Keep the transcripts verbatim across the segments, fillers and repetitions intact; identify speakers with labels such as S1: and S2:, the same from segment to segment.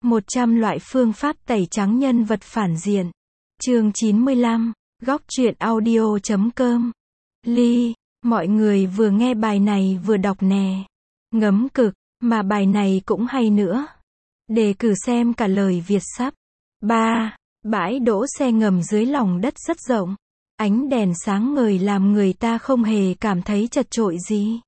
S1: một trăm loại phương pháp tẩy trắng nhân vật phản diện. Chương chín mươi lăm, góc truyện audio chấm com. Ly, mọi người vừa nghe bài này vừa đọc nè. Ngấm cực, mà bài này cũng hay nữa. Đề cử xem cả lời Việt sắp. ba. Bãi đỗ xe ngầm dưới lòng đất rất rộng. Ánh đèn sáng ngời làm người ta không hề cảm thấy chật chội gì.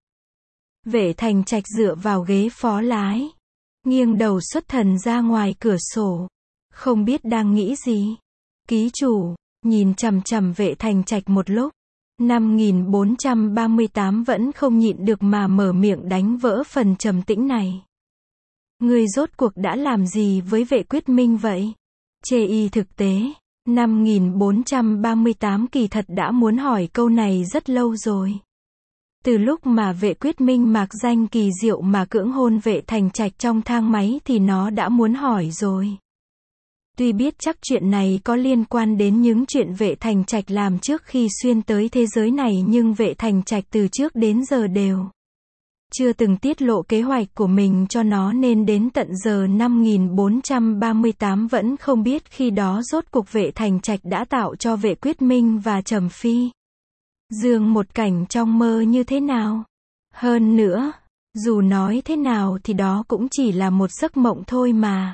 S1: Vệ Thành Trạch dựa vào ghế phó lái, nghiêng đầu xuất thần ra ngoài cửa sổ, không biết đang nghĩ gì. Ký chủ nhìn chằm chằm Vệ Thành Trạch một lúc, năm nghìn bốn trăm ba mươi tám vẫn không nhịn được mà mở miệng đánh vỡ phần trầm tĩnh này. Ngươi rốt cuộc đã làm gì với Vệ Quyết Minh vậy? Chê y thực tế, năm nghìn bốn trăm ba mươi tám kỳ thật đã muốn hỏi câu này rất lâu rồi. Từ lúc mà Vệ Quyết Minh mạc danh kỳ diệu mà cưỡng hôn Vệ Thành Trạch trong thang máy thì nó đã muốn hỏi rồi. Tuy biết chắc chuyện này có liên quan đến những chuyện Vệ Thành Trạch làm trước khi xuyên tới thế giới này, nhưng Vệ Thành Trạch từ trước đến giờ đều chưa từng tiết lộ kế hoạch của mình cho nó, nên đến tận giờ năm nghìn bốn trăm ba mươi tám vẫn không biết khi đó rốt cuộc Vệ Thành Trạch đã tạo cho Vệ Quyết Minh và Trầm Phi Dương một cảnh trong mơ như thế nào. Hơn nữa, dù nói thế nào thì đó cũng chỉ là một giấc mộng thôi mà.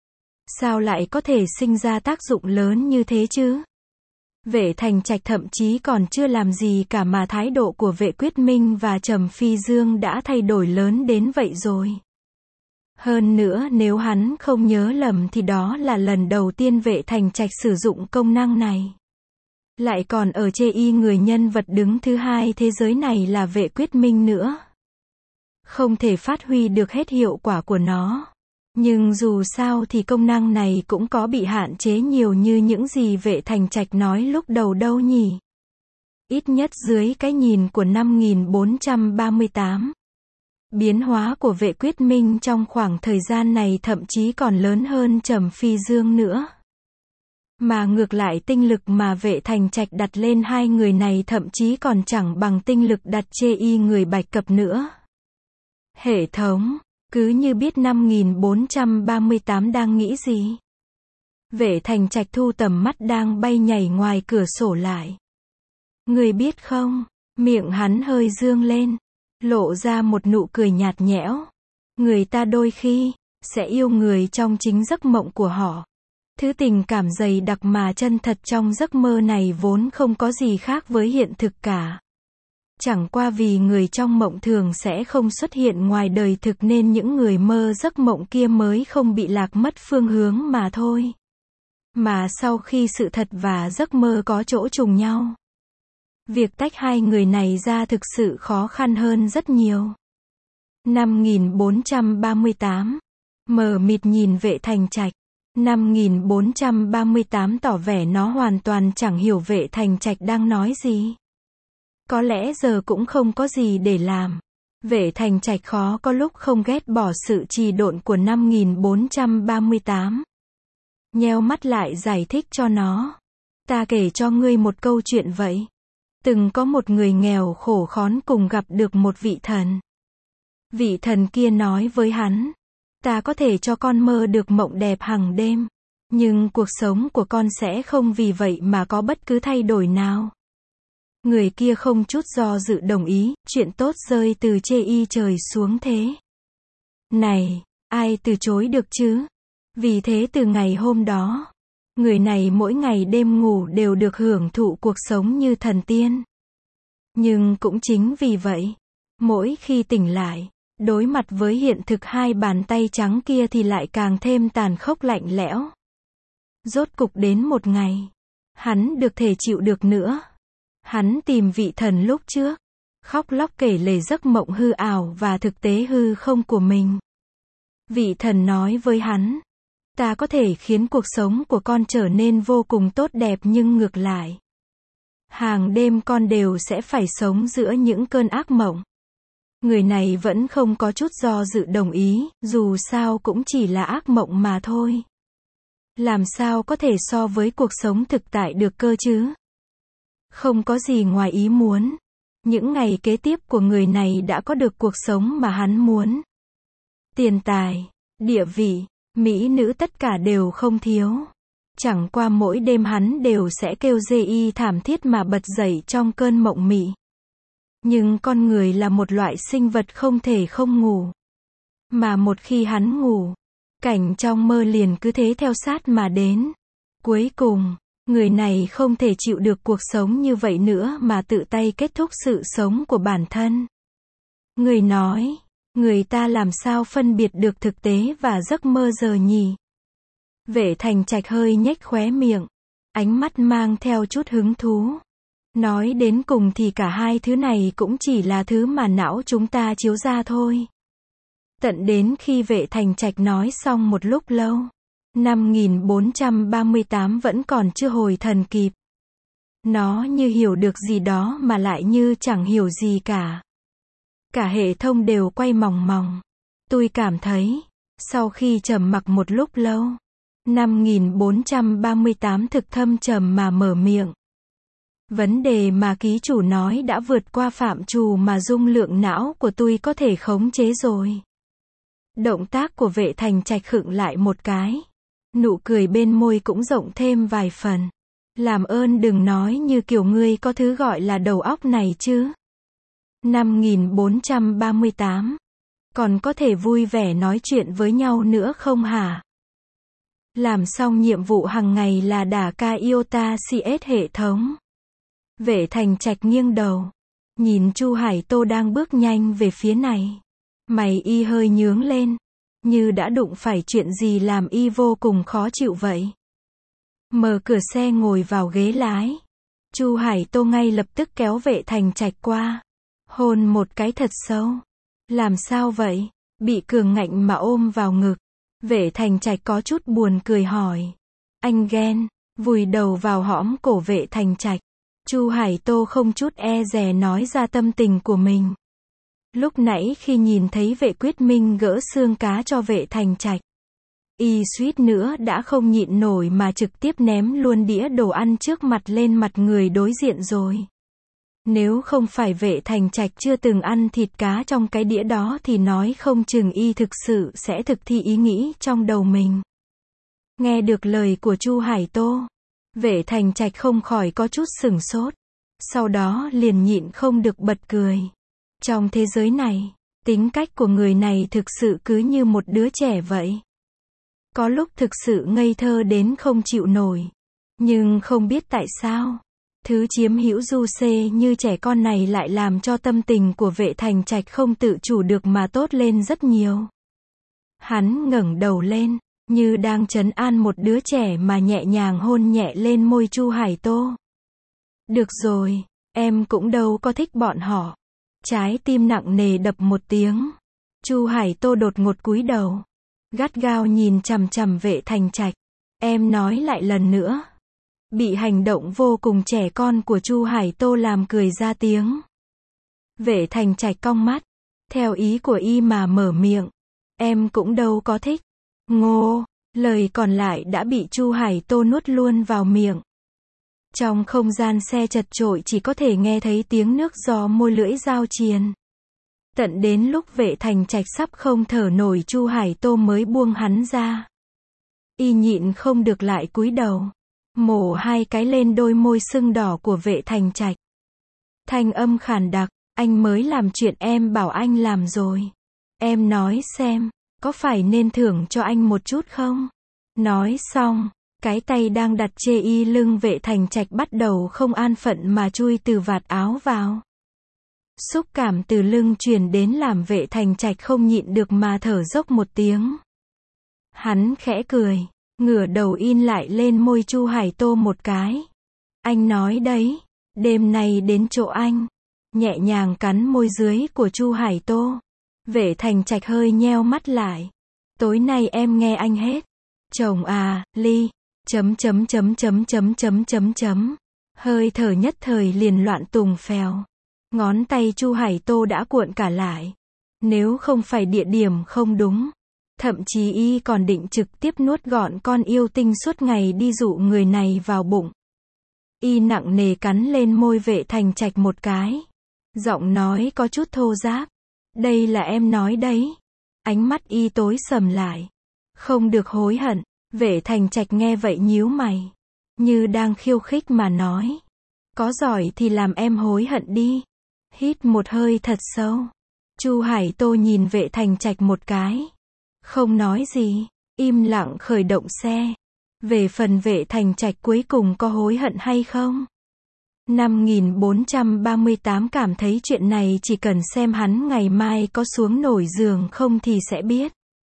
S1: Sao lại có thể sinh ra tác dụng lớn như thế chứ? Vệ Thành Trạch thậm chí còn chưa làm gì cả mà thái độ của Vệ Quyết Minh và Trầm Phi Dương đã thay đổi lớn đến vậy rồi. Hơn nữa, nếu hắn không nhớ lầm thì đó là lần đầu tiên Vệ Thành Trạch sử dụng công năng này. Lại còn ở chê y người nhân vật đứng thứ hai thế giới này là Vệ Quyết Minh nữa. Không thể phát huy được hết hiệu quả của nó. Nhưng dù sao thì công năng này cũng có bị hạn chế nhiều như những gì Vệ Thành Trạch nói lúc đầu đâu nhỉ. Ít nhất dưới cái nhìn của năm nghìn bốn trăm ba mươi tám. Biến hóa của Vệ Quyết Minh trong khoảng thời gian này thậm chí còn lớn hơn Trầm Phi Dương nữa. Mà ngược lại tinh lực mà Vệ Thành Trạch đặt lên hai người này thậm chí còn chẳng bằng tinh lực đặt chê y người Bạch Cập nữa. Hệ thống cứ như biết năm nghìn bốn trăm ba mươi tám đang nghĩ gì. Vệ Thành Trạch thu tầm mắt đang bay nhảy ngoài cửa sổ lại. Người biết không, miệng hắn hơi dương lên, lộ ra một nụ cười nhạt nhẽo. Người ta đôi khi sẽ yêu người trong chính giấc mộng của họ. Thứ tình cảm dày đặc mà chân thật trong giấc mơ này vốn không có gì khác với hiện thực cả. Chẳng qua vì người trong mộng thường sẽ không xuất hiện ngoài đời thực nên những người mơ giấc mộng kia mới không bị lạc mất phương hướng mà thôi. Mà sau khi sự thật và giấc mơ có chỗ trùng nhau, việc tách hai người này ra thực sự khó khăn hơn rất nhiều. năm nghìn bốn trăm ba mươi tám. Mờ mịt nhìn Vệ Thành Trạch. năm nghìn bốn trăm ba mươi tám tỏ vẻ nó hoàn toàn chẳng hiểu Vệ Thành Trạch đang nói gì. Có lẽ giờ cũng không có gì để làm. Vệ Thành Trạch khó có lúc không ghét bỏ sự trì độn của năm nghìn bốn trăm ba mươi tám. Nheo mắt lại giải thích cho nó. Ta kể cho ngươi một câu chuyện vậy. Từng có một người nghèo khổ khốn cùng gặp được một vị thần. Vị thần kia nói với hắn. Ta có thể cho con mơ được mộng đẹp hàng đêm. Nhưng cuộc sống của con sẽ không vì vậy mà có bất cứ thay đổi nào. Người kia không chút do dự đồng ý, chuyện tốt rơi từ chê y trời xuống thế. Này, ai từ chối được chứ? Vì thế từ ngày hôm đó, người này mỗi ngày đêm ngủ đều được hưởng thụ cuộc sống như thần tiên. Nhưng cũng chính vì vậy, mỗi khi tỉnh lại, đối mặt với hiện thực hai bàn tay trắng kia thì lại càng thêm tàn khốc lạnh lẽo. Rốt cục đến một ngày, hắn được thể chịu được nữa. Hắn tìm vị thần lúc trước, khóc lóc kể lể giấc mộng hư ảo và thực tế hư không của mình. Vị thần nói với hắn, ta có thể khiến cuộc sống của con trở nên vô cùng tốt đẹp nhưng ngược lại, hàng đêm con đều sẽ phải sống giữa những cơn ác mộng. Người này vẫn không có chút do dự đồng ý, dù sao cũng chỉ là ác mộng mà thôi. Làm sao có thể so với cuộc sống thực tại được cơ chứ? Không có gì ngoài ý muốn. Những ngày kế tiếp của người này đã có được cuộc sống mà hắn muốn. Tiền tài, địa vị, Mỹ nữ tất cả đều không thiếu. Chẳng qua mỗi đêm hắn đều sẽ kêu dê y thảm thiết mà bật dậy trong cơn mộng mị. Nhưng con người là một loại sinh vật không thể không ngủ. Mà một khi hắn ngủ, cảnh trong mơ liền cứ thế theo sát mà đến. Cuối cùng, người này không thể chịu được cuộc sống như vậy nữa mà tự tay kết thúc sự sống của bản thân. Người nói, người ta làm sao phân biệt được thực tế và giấc mơ giờ nhỉ? Vệ Thành Trạch hơi nhếch khóe miệng, ánh mắt mang theo chút hứng thú. Nói đến cùng thì cả hai thứ này cũng chỉ là thứ mà não chúng ta chiếu ra thôi. Tận đến khi Vệ Thành Trạch nói xong một lúc lâu, năm nghìn bốn trăm ba mươi tám vẫn còn chưa hồi thần kịp. Nó như hiểu được gì đó mà lại như chẳng hiểu gì cả. Cả hệ thống đều quay mòng mòng. Tôi cảm thấy, sau khi trầm mặc một lúc lâu, năm nghìn bốn trăm ba mươi tám thực thâm trầm mà mở miệng. Vấn đề mà ký chủ nói đã vượt qua phạm trù mà dung lượng não của tôi có thể khống chế rồi. Động tác của Vệ Thành Trạch khựng lại một cái. Nụ cười bên môi cũng rộng thêm vài phần. Làm ơn đừng nói như kiểu ngươi có thứ gọi là đầu óc này chứ. năm nghìn bốn trăm ba mươi tám. Còn có thể vui vẻ nói chuyện với nhau nữa không hả? Làm xong nhiệm vụ hàng ngày là đả ca iota xê ét hệ thống. Vệ Thành Trạch nghiêng đầu. Nhìn Chu Hải Tô đang bước nhanh về phía này. Mày y hơi nhướng lên. Như đã đụng phải chuyện gì làm y vô cùng khó chịu vậy. Mở cửa xe ngồi vào ghế lái. Chu Hải Tô ngay lập tức kéo Vệ Thành Trạch qua. Hôn một cái thật sâu. Làm sao vậy? Bị cường ngạnh mà ôm vào ngực. Vệ Thành Trạch có chút buồn cười hỏi. Anh ghen. Vùi đầu vào hõm cổ Vệ Thành Trạch. Chu Hải Tô không chút e dè nói ra tâm tình của mình. Lúc nãy khi nhìn thấy Vệ Quyết Minh gỡ xương cá cho Vệ Thành Trạch, y suýt nữa đã không nhịn nổi mà trực tiếp ném luôn đĩa đồ ăn trước mặt lên mặt người đối diện rồi. Nếu không phải Vệ Thành Trạch chưa từng ăn thịt cá trong cái đĩa đó thì nói không chừng y thực sự sẽ thực thi ý nghĩ trong đầu mình. Nghe được lời của Chu Hải Tô, Vệ Thành Trạch không khỏi có chút sửng sốt. Sau đó liền nhịn không được bật cười. Trong thế giới này, tính cách của người này thực sự cứ như một đứa trẻ vậy. Có lúc thực sự ngây thơ đến không chịu nổi. Nhưng không biết tại sao, thứ chiếm hữu du xê như trẻ con này lại làm cho tâm tình của Vệ Thành Trạch không tự chủ được mà tốt lên rất nhiều. Hắn ngẩng đầu lên, như đang trấn an một đứa trẻ mà nhẹ nhàng hôn nhẹ lên môi Chu Hải Tô. Được rồi, em cũng đâu có thích bọn họ. Trái tim nặng nề đập một tiếng. Chu Hải Tô đột ngột cúi đầu, gắt gao nhìn chằm chằm Vệ Thành Trạch. Em nói lại lần nữa. Bị hành động vô cùng trẻ con của Chu Hải Tô làm cười ra tiếng. Vệ Thành Trạch cong mắt, theo ý của y mà mở miệng. Em cũng đâu có thích. Ngô, lời còn lại đã bị Chu Hải Tô nuốt luôn vào miệng. Trong không gian xe chật chội chỉ có thể nghe thấy tiếng nước do môi lưỡi giao triền. Tận đến lúc Vệ Thành Trạch sắp không thở nổi Chu Hải Tô mới buông hắn ra. Y nhịn không được lại cúi đầu, mổ hai cái lên đôi môi sưng đỏ của Vệ Thành Trạch. Thanh âm khàn đặc, anh mới làm chuyện em bảo anh làm rồi. Em nói xem, có phải nên thưởng cho anh một chút không? Nói xong, cái tay đang đặt chê y lưng Vệ Thành Trạch bắt đầu không an phận mà chui từ vạt áo vào. Xúc cảm từ lưng truyền đến làm Vệ Thành Trạch không nhịn được mà thở dốc một tiếng. Hắn khẽ cười, ngửa đầu in lại lên môi Chu Hải Tô một cái. Anh nói đấy, đêm nay đến chỗ anh. Nhẹ nhàng cắn môi dưới của Chu Hải Tô. Vệ Thành Trạch hơi nheo mắt lại. Tối nay em nghe anh hết. Chồng à, Ly, chấm chấm chấm chấm chấm chấm chấm chấm. Hơi thở nhất thời liền loạn tùng phèo. Ngón tay Chu Hải Tô đã cuộn cả lại. Nếu không phải địa điểm không đúng, thậm chí y còn định trực tiếp nuốt gọn con yêu tinh suốt ngày đi dụ người này vào bụng. Y nặng nề cắn lên môi Vệ Thành Trạch một cái. Giọng nói có chút thô ráp. Đây là em nói đấy. Ánh mắt y tối sầm lại. Không được hối hận. Vệ Thành Trạch nghe vậy nhíu mày. Như đang khiêu khích mà nói. Có giỏi thì làm em hối hận đi. Hít một hơi thật sâu. Chu Hải Tô nhìn Vệ Thành Trạch một cái. Không nói gì. Im lặng khởi động xe. Về phần Vệ Thành Trạch cuối cùng có hối hận hay không? năm nghìn bốn trăm ba mươi tám cảm thấy chuyện này chỉ cần xem hắn ngày mai có xuống nổi giường không thì sẽ biết.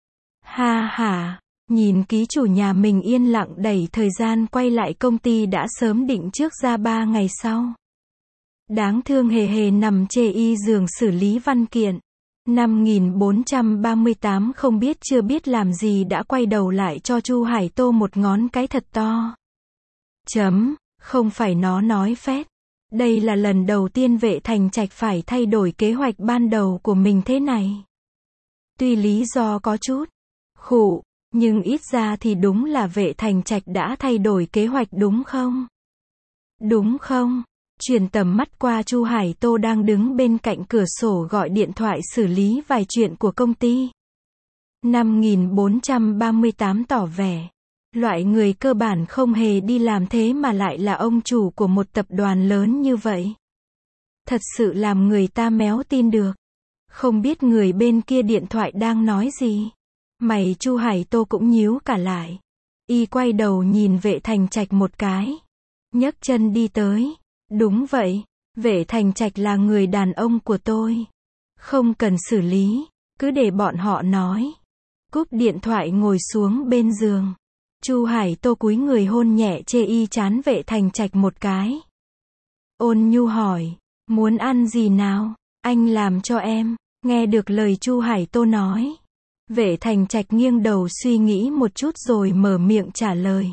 S1: Ha ha, nhìn ký chủ nhà mình yên lặng đẩy thời gian quay lại công ty đã sớm định trước ra ba ngày sau. Đáng thương hề hề nằm chê y giường xử lý văn kiện. năm nghìn bốn trăm ba mươi tám không biết chưa biết làm gì đã quay đầu lại cho Chu Hải Tô một ngón cái thật to. Chấm, không phải nó nói phét. Đây là lần đầu tiên Vệ Thành Trạch phải thay đổi kế hoạch ban đầu của mình thế này. Tuy lý do có chút khụ, nhưng ít ra thì đúng là Vệ Thành Trạch đã thay đổi kế hoạch đúng không? Đúng không? Chuyển tầm mắt qua Chu Hải Tô đang đứng bên cạnh cửa sổ gọi điện thoại xử lý vài chuyện của công ty. năm nghìn bốn trăm ba mươi tám tỏ vẻ. Loại người cơ bản không hề đi làm thế mà lại là ông chủ của một tập đoàn lớn như vậy. Thật sự làm người ta méo tin được. Không biết người bên kia điện thoại đang nói gì. Mày Chu Hải Tô cũng nhíu cả lại. Y quay đầu nhìn Vệ Thành Trạch một cái. Nhấc chân đi tới. Đúng vậy, Vệ Thành Trạch là người đàn ông của tôi. Không cần xử lý, cứ để bọn họ nói. Cúp điện thoại ngồi xuống bên giường. Chu Hải Tô cúi người hôn nhẹ chê y chán Vệ Thành Trạch một cái. Ôn nhu hỏi, muốn ăn gì nào, anh làm cho em. Nghe được lời Chu Hải Tô nói. Vệ Thành Trạch nghiêng đầu suy nghĩ một chút rồi mở miệng trả lời.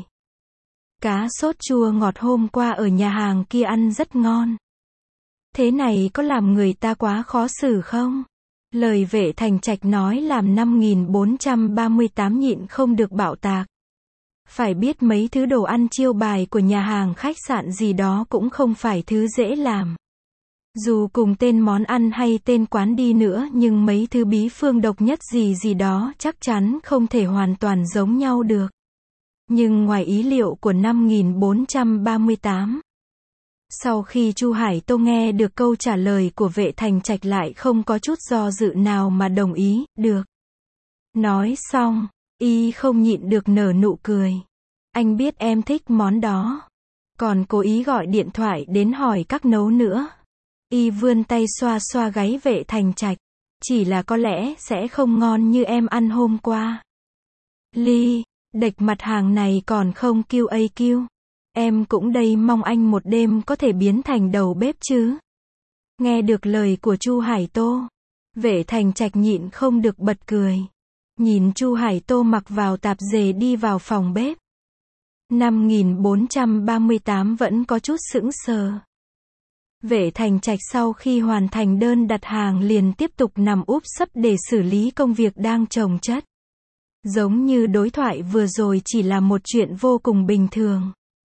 S1: Cá sốt chua ngọt hôm qua ở nhà hàng kia ăn rất ngon. Thế này có làm người ta quá khó xử không? Lời Vệ Thành Trạch nói làm năm nghìn bốn trăm ba mươi tám nhịn không được bạo tạc. Phải biết mấy thứ đồ ăn chiêu bài của nhà hàng khách sạn gì đó cũng không phải thứ dễ làm. Dù cùng tên món ăn hay tên quán đi nữa nhưng mấy thứ bí phương độc nhất gì gì đó chắc chắn không thể hoàn toàn giống nhau được. Nhưng ngoài ý liệu của năm nghìn bốn trăm ba mươi tám. Sau khi Chu Hải Tô nghe được câu trả lời của Vệ Thành Trạch lại không có chút do dự nào mà đồng ý, được. Nói xong, y không nhịn được nở nụ cười. Anh biết em thích món đó. Còn cố ý gọi điện thoại đến hỏi các nấu nữa. Y vươn tay xoa xoa gáy Vệ Thành Trạch. Chỉ là có lẽ sẽ không ngon như em ăn hôm qua. Ly, đệch mặt hàng này còn không quy a quy. Em cũng đây mong anh một đêm có thể biến thành đầu bếp chứ. Nghe được lời của Chu Hải Tô. Vệ Thành Trạch nhịn không được bật cười. Nhìn Chu Hải Tô mặc vào tạp dề đi vào phòng bếp. năm nghìn bốn trăm ba mươi tám vẫn có chút sững sờ. Vệ Thành Trạch sau khi hoàn thành đơn đặt hàng liền tiếp tục nằm úp sấp để xử lý công việc đang chồng chất. Giống như đối thoại vừa rồi chỉ là một chuyện vô cùng bình thường.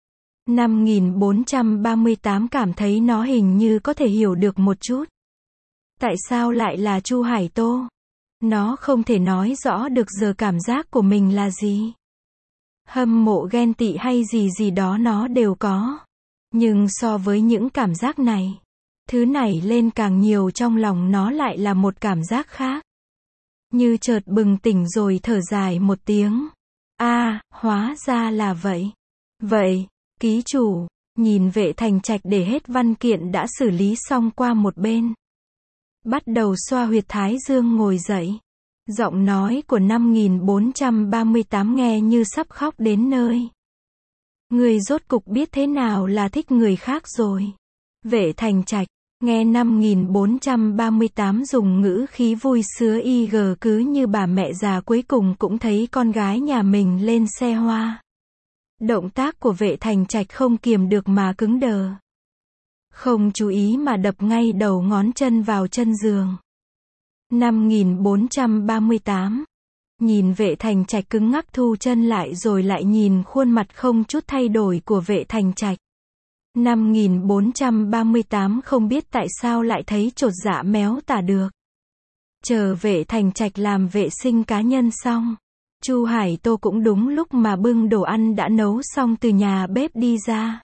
S1: năm nghìn bốn trăm ba mươi tám cảm thấy nó hình như có thể hiểu được một chút. Tại sao lại là Chu Hải Tô? Nó không thể nói rõ được giờ cảm giác của mình là gì. Hâm mộ ghen tị hay gì gì đó nó đều có. Nhưng so với những cảm giác này, thứ này lên càng nhiều trong lòng nó lại là một cảm giác khác. Như chợt bừng tỉnh rồi thở dài một tiếng. A, à, hóa ra là vậy. Vậy, ký chủ, nhìn Vệ Thành Trạch để hết văn kiện đã xử lý xong qua một bên. Bắt đầu xoa huyệt thái dương ngồi dậy. Giọng nói của năm nghìn bốn trăm ba mươi tám nghe như sắp khóc đến nơi. Người rốt cục biết thế nào là thích người khác rồi. Vệ Thành Trạch, nghe năm nghìn bốn trăm ba mươi tám dùng ngữ khí vui sứa y gờ cứ như bà mẹ già cuối cùng cũng thấy con gái nhà mình lên xe hoa. Động tác của Vệ Thành Trạch không kiềm được mà cứng đờ. Không chú ý mà đập ngay đầu ngón chân vào chân giường. năm nghìn bốn trăm ba mươi tám. Nhìn Vệ Thành Trạch cứng ngắc thu chân lại rồi lại nhìn khuôn mặt không chút thay đổi của Vệ Thành Trạch. năm nghìn bốn trăm ba mươi tám không biết tại sao lại thấy chột dạ méo tả được. Chờ Vệ Thành Trạch làm vệ sinh cá nhân xong. Chu Hải Tô cũng đúng lúc mà bưng đồ ăn đã nấu xong từ nhà bếp đi ra.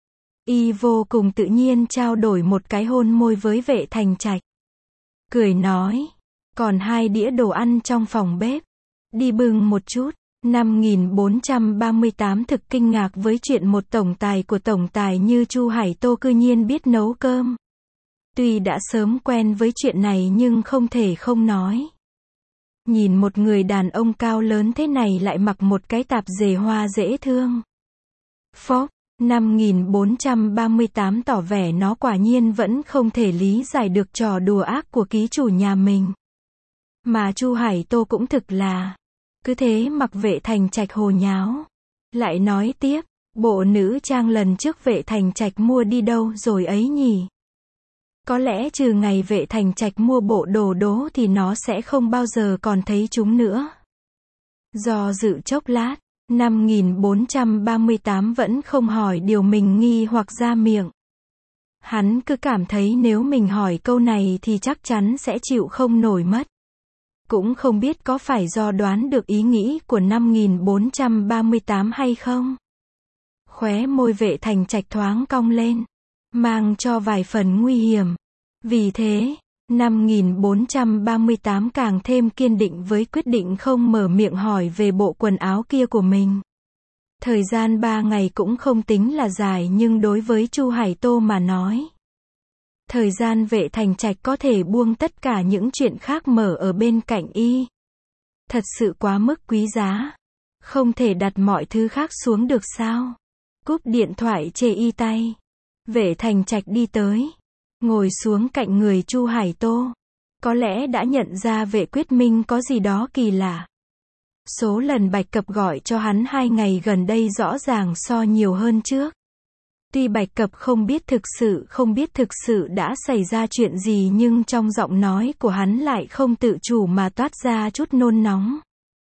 S1: Y vô cùng tự nhiên trao đổi một cái hôn môi với Vệ Thành Trạch. Cười nói, còn hai đĩa đồ ăn trong phòng bếp. Đi bưng một chút. Năm nghìn bốn trăm ba mươi tám thực kinh ngạc với chuyện một tổng tài của tổng tài như Chu Hải Tô cư nhiên biết nấu cơm. Tuy đã sớm quen với chuyện này nhưng không thể không nói. Nhìn một người đàn ông cao lớn thế này lại mặc một cái tạp dề hoa dễ thương. Phốc, năm nghìn bốn trăm ba mươi tám tỏ vẻ nó quả nhiên vẫn không thể lý giải được trò đùa ác của ký chủ nhà mình. Mà Chu Hải Tô cũng thực là, cứ thế mặc Vệ Thành Trạch hồ nháo. Lại nói tiếp, bộ nữ trang lần trước Vệ Thành Trạch mua đi đâu rồi ấy nhỉ? Có lẽ trừ ngày Vệ Thành Trạch mua bộ đồ đố thì nó sẽ không bao giờ còn thấy chúng nữa. Do dự chốc lát, năm nghìn bốn trăm ba mươi tám vẫn không hỏi điều mình nghi hoặc ra miệng. Hắn cứ cảm thấy nếu mình hỏi câu này thì chắc chắn sẽ chịu không nổi mất. Cũng không biết có phải do đoán được ý nghĩ của năm nghìn bốn trăm ba mươi tám hay không. Khóe môi Vệ Thành Trạch thoáng cong lên, mang cho vài phần nguy hiểm. Vì thế, năm nghìn bốn trăm ba mươi tám càng thêm kiên định với quyết định không mở miệng hỏi về bộ quần áo kia của mình. Thời gian ba ngày cũng không tính là dài nhưng đối với Chu Hải Tô mà nói, thời gian Vệ Thành Trạch có thể buông tất cả những chuyện khác mở ở bên cạnh y. Thật sự quá mức quý giá. Không thể đặt mọi thứ khác xuống được sao? Cúp điện thoại chê y tay. Vệ Thành Trạch đi tới, ngồi xuống cạnh người Chu Hải Tô. Có lẽ đã nhận ra Vệ Quyết Minh có gì đó kỳ lạ. Số lần Bạch Cập gọi cho hắn hai ngày gần đây rõ ràng so nhiều hơn trước. Tuy Bạch Cập không biết thực sự không biết thực sự đã xảy ra chuyện gì nhưng trong giọng nói của hắn lại không tự chủ mà toát ra chút nôn nóng.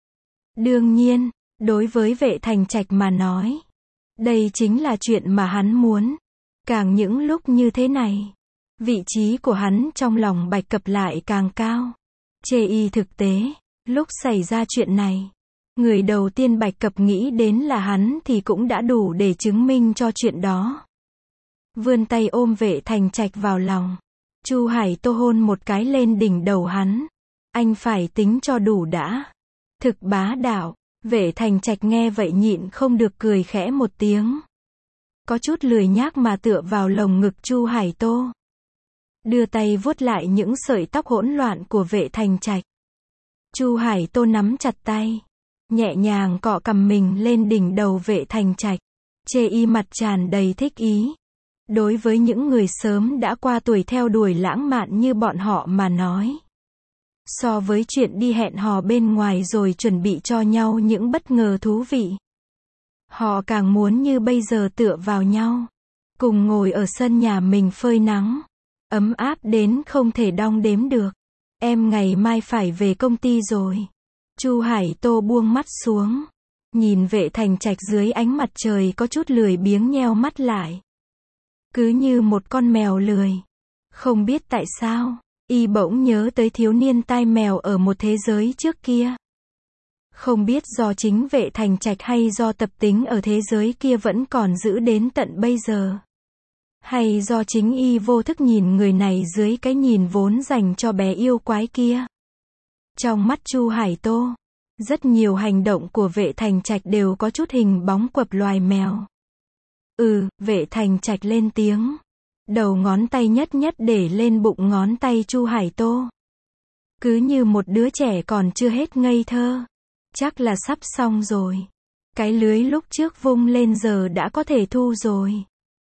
S1: Đương nhiên, đối với Vệ Thành Trạch mà nói, đây chính là chuyện mà hắn muốn. Càng những lúc như thế này, vị trí của hắn trong lòng Bạch Cập lại càng cao. Chê y thực tế, lúc xảy ra chuyện này, người đầu tiên Bạch Cập nghĩ đến là hắn thì cũng đã đủ để chứng minh cho chuyện đó. Vươn tay ôm Vệ Thành Trạch vào lòng. Chu Hải Tô hôn một cái lên đỉnh đầu hắn. Anh phải tính cho đủ đã. Thực bá đạo. Vệ Thành Trạch nghe vậy nhịn không được cười khẽ một tiếng. Có chút lười nhác mà tựa vào lồng ngực Chu Hải Tô. Đưa tay vuốt lại những sợi tóc hỗn loạn của Vệ Thành Trạch. Chu Hải Tô nắm chặt tay, nhẹ nhàng cọ cằm mình lên đỉnh đầu Vệ Thành Trạch. Chê y mặt tràn đầy thích ý. Đối với những người sớm đã qua tuổi theo đuổi lãng mạn như bọn họ mà nói, so với chuyện đi hẹn hò bên ngoài rồi chuẩn bị cho nhau những bất ngờ thú vị, họ càng muốn như bây giờ tựa vào nhau, cùng ngồi ở sân nhà mình phơi nắng, ấm áp đến không thể đong đếm được. Em ngày mai phải về công ty rồi. Chu Hải Tô buông mắt xuống, nhìn Vệ Thành Trạch dưới ánh mặt trời có chút lười biếng nheo mắt lại. Cứ như một con mèo lười. Không biết tại sao, y bỗng nhớ tới thiếu niên tai mèo ở một thế giới trước kia. Không biết do chính Vệ Thành Trạch hay do tập tính ở thế giới kia vẫn còn giữ đến tận bây giờ. Hay do chính y vô thức nhìn người này dưới cái nhìn vốn dành cho bé yêu quái kia. Trong mắt Chu Hải Tô, rất nhiều hành động của Vệ Thành Trạch đều có chút hình bóng quặp loài mèo. Ừ, Vệ Thành Trạch lên tiếng. Đầu ngón tay nhất nhất để lên bụng ngón tay Chu Hải Tô. Cứ như một đứa trẻ còn chưa hết ngây thơ. Chắc là sắp xong rồi. Cái lưới lúc trước vung lên giờ đã có thể thu rồi.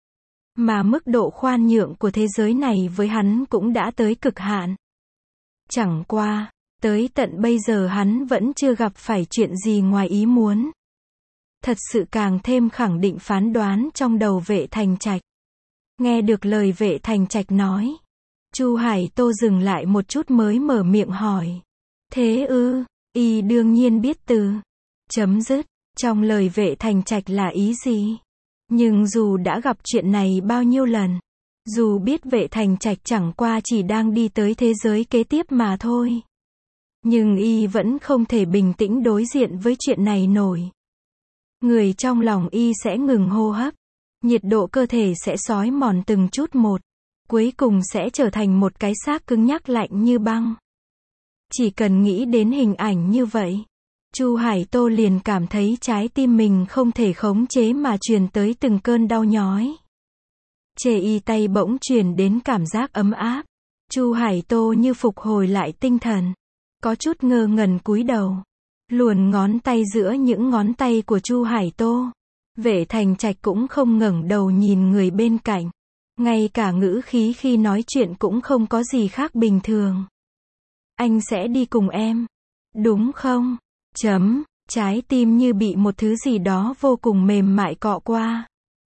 S1: Mà mức độ khoan nhượng của thế giới này với hắn cũng đã tới cực hạn. Chẳng qua, tới tận bây giờ hắn vẫn chưa gặp phải chuyện gì ngoài ý muốn. Thật sự càng thêm khẳng định phán đoán trong đầu Vệ Thành Trạch. Nghe được lời Vệ Thành Trạch nói, Chu Hải Tô dừng lại một chút mới mở miệng hỏi. Thế ư, y đương nhiên biết từ chấm dứt, trong lời Vệ Thành Trạch là ý gì? Nhưng dù đã gặp chuyện này bao nhiêu lần, dù biết Vệ Thành Trạch chẳng qua chỉ đang đi tới thế giới kế tiếp mà thôi, Nhưng y vẫn không thể bình tĩnh đối diện với chuyện này nổi. Người trong lòng y sẽ ngừng hô hấp. Nhiệt độ cơ thể sẽ xói mòn từng chút một. Cuối cùng sẽ trở thành một cái xác cứng nhắc lạnh như băng. Chỉ cần nghĩ đến hình ảnh như vậy, Chu Hải Tô liền cảm thấy trái tim mình không thể khống chế mà truyền tới từng cơn đau nhói. Chê y tay bỗng truyền đến cảm giác ấm áp. Chu Hải Tô như phục hồi lại tinh thần. Có chút ngơ ngẩn cúi đầu. Luồn ngón tay giữa những ngón tay của Chu Hải Tô. Vệ Thành Trạch cũng không ngẩng đầu nhìn người bên cạnh. Ngay cả ngữ khí khi nói chuyện cũng không có gì khác bình thường. Anh sẽ đi cùng em. Đúng không? Chấm. Trái tim như bị một thứ gì đó vô cùng mềm mại cọ qua.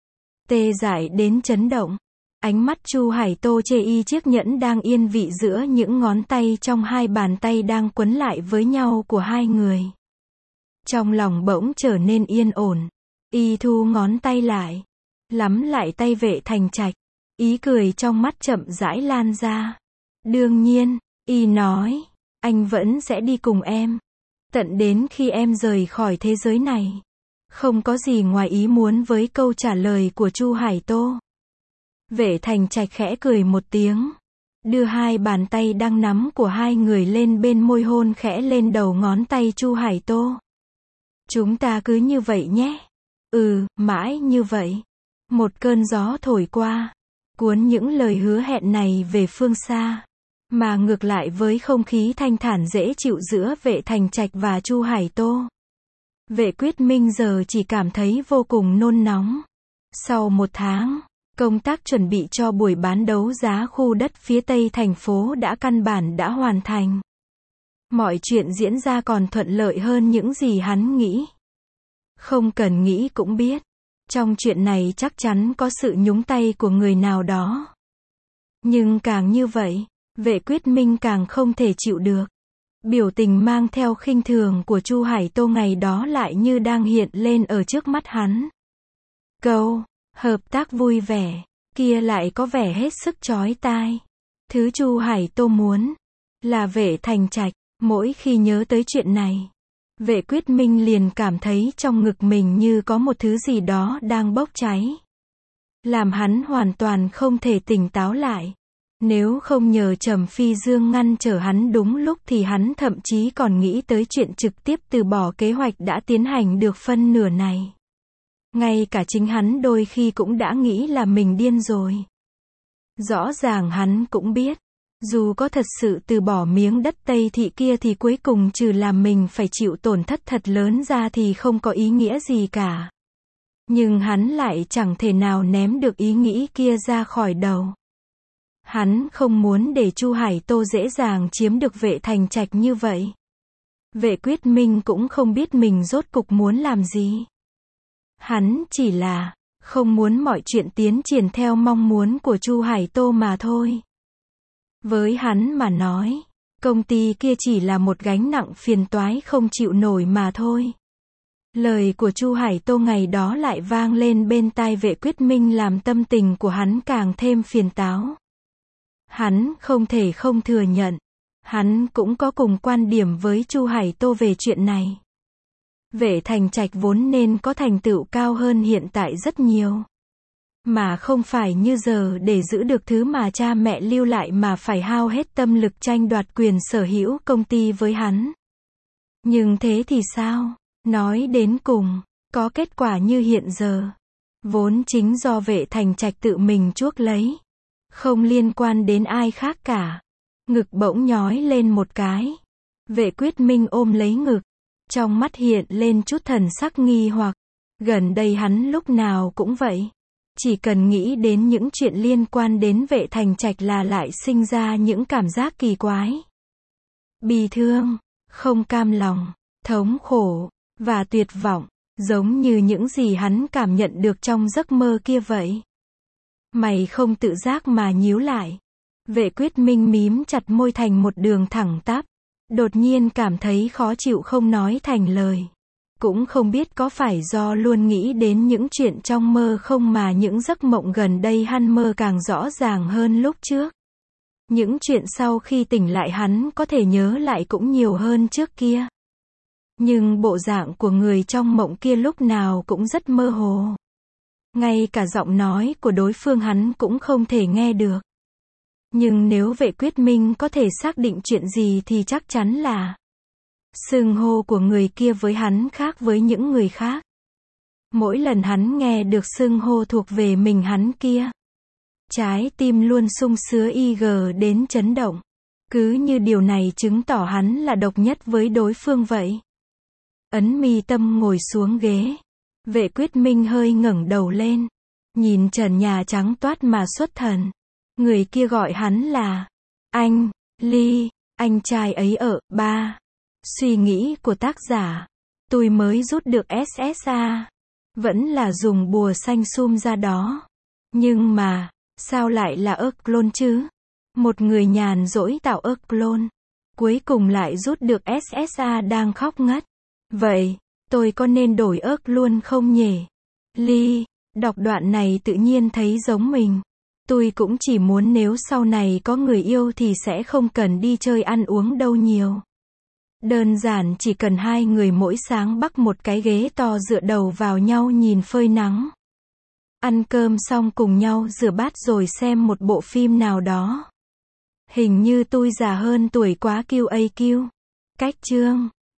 S1: Tê dại đến chấn động. Ánh mắt Chu Hải Tô chê y chiếc nhẫn đang yên vị giữa những ngón tay trong hai bàn tay đang quấn lại với nhau của hai người. Trong lòng bỗng trở nên yên ổn. Y thu ngón tay lại. Lắm lại tay Vệ Thành Trạch. Ý cười trong mắt chậm rãi lan ra. Đương nhiên, y nói, anh vẫn sẽ đi cùng em. Tận đến khi em rời khỏi thế giới này. Không có gì ngoài ý muốn với câu trả lời của Chu Hải Tô. Vệ Thành Trạch khẽ cười một tiếng. Đưa hai bàn tay đang nắm của hai người lên bên môi hôn khẽ lên đầu ngón tay Chu Hải Tô. Chúng ta cứ như vậy nhé. Ừ, mãi như vậy. Một cơn gió thổi qua. Cuốn những lời hứa hẹn này về phương xa. Mà ngược lại với không khí thanh thản dễ chịu giữa Vệ Thành Trạch và Chu Hải Tô. Vệ Quyết Minh giờ chỉ cảm thấy vô cùng nôn nóng. Sau một tháng, công tác chuẩn bị cho buổi bán đấu giá khu đất phía tây thành phố đã căn bản đã hoàn thành. Mọi chuyện diễn ra còn thuận lợi hơn những gì hắn nghĩ. Không cần nghĩ cũng biết. Trong chuyện này chắc chắn có sự nhúng tay của người nào đó. Nhưng càng như vậy, Vệ Quyết Minh càng không thể chịu được. Biểu tình mang theo khinh thường của Chu Hải Tô ngày đó lại như đang hiện lên ở trước mắt hắn. Câu, hợp tác vui vẻ, kia lại có vẻ hết sức chói tai. Thứ Chu Hải Tô muốn, là Vệ Thành Trạch, mỗi khi nhớ tới chuyện này. Vệ Quyết Minh liền cảm thấy trong ngực mình như có một thứ gì đó đang bốc cháy. Làm hắn hoàn toàn không thể tỉnh táo lại. Nếu không nhờ Trầm Phi Dương ngăn trở hắn đúng lúc thì hắn thậm chí còn nghĩ tới chuyện trực tiếp từ bỏ kế hoạch đã tiến hành được phân nửa này. Ngay cả chính hắn đôi khi cũng đã nghĩ là mình điên rồi. Rõ ràng hắn cũng biết, dù có thật sự từ bỏ miếng đất Tây Thị kia thì cuối cùng trừ làm mình phải chịu tổn thất thật lớn ra thì không có ý nghĩa gì cả. Nhưng hắn lại chẳng thể nào ném được ý nghĩ kia ra khỏi đầu. Hắn không muốn để Chu Hải Tô dễ dàng chiếm được Vệ Thành Trạch như vậy. Vệ Quyết Minh cũng không biết mình rốt cục muốn làm gì. Hắn chỉ là không muốn mọi chuyện tiến triển theo mong muốn của Chu Hải Tô mà thôi. Với hắn mà nói, công ty kia chỉ là một gánh nặng phiền toái không chịu nổi mà thôi. Lời của Chu Hải Tô ngày đó lại vang lên bên tai Vệ Quyết Minh làm tâm tình của hắn càng thêm phiền táo. Hắn không thể không thừa nhận, hắn cũng có cùng quan điểm với Chu Hải Tô về chuyện này. Vệ Thành Trạch vốn nên có thành tựu cao hơn hiện tại rất nhiều. Mà không phải như giờ để giữ được thứ mà cha mẹ lưu lại mà phải hao hết tâm lực tranh đoạt quyền sở hữu công ty với hắn. Nhưng thế thì sao? Nói đến cùng, có kết quả như hiện giờ. Vốn chính do Vệ Thành Trạch tự mình chuốc lấy. Không liên quan đến ai khác cả. Ngực bỗng nhói lên một cái. Vệ Quyết Minh ôm lấy ngực. Trong mắt hiện lên chút thần sắc nghi hoặc. Gần đây hắn lúc nào cũng vậy. Chỉ cần nghĩ đến những chuyện liên quan đến Vệ Thành Trạch là lại sinh ra những cảm giác kỳ quái. Bi thương, không cam lòng, thống khổ, và tuyệt vọng. Giống như những gì hắn cảm nhận được trong giấc mơ kia vậy. Mày không tự giác mà nhíu lại. Vệ Quyết Minh mím chặt môi thành một đường thẳng tắp. Đột nhiên cảm thấy khó chịu không nói thành lời. Cũng không biết có phải do luôn nghĩ đến những chuyện trong mơ không mà những giấc mộng gần đây hắn mơ càng rõ ràng hơn lúc trước. Những chuyện sau khi tỉnh lại hắn có thể nhớ lại cũng nhiều hơn trước kia. Nhưng bộ dạng của người trong mộng kia lúc nào cũng rất mơ hồ. Ngay cả giọng nói của đối phương hắn cũng không thể nghe được. Nhưng nếu Vệ Quyết Minh có thể xác định chuyện gì thì chắc chắn là xưng hô của người kia với hắn khác với những người khác. Mỗi lần hắn nghe được xưng hô thuộc về mình hắn kia, trái tim luôn sung sướng y gờ đến chấn động. Cứ như điều này chứng tỏ hắn là độc nhất với đối phương vậy. Ấn Mi Tâm ngồi xuống ghế. Vệ Quyết Minh hơi ngẩng đầu lên, nhìn trần nhà trắng toát mà xuất thần. Người kia gọi hắn là anh, Ly, anh trai ấy ở, ba. Suy nghĩ của tác giả. Tôi mới rút được ét ét a. Vẫn là dùng bùa xanh sum ra đó. Nhưng mà, sao lại là ớt clone chứ? Một người nhàn rỗi tạo ớt clone. Cuối cùng lại rút được ét ét a đang khóc ngất. Vậy, tôi có nên đổi ớt luôn không nhỉ? Ly, đọc đoạn này tự nhiên thấy giống mình. Tôi cũng chỉ muốn nếu sau này có người yêu thì sẽ không cần đi chơi ăn uống đâu nhiều. Đơn giản chỉ cần hai người mỗi sáng bắc một cái ghế to dựa đầu vào nhau nhìn phơi nắng. Ăn cơm xong cùng nhau rửa bát rồi xem một bộ phim nào đó. Hình như tôi già hơn tuổi quá quy a quy. Cách chương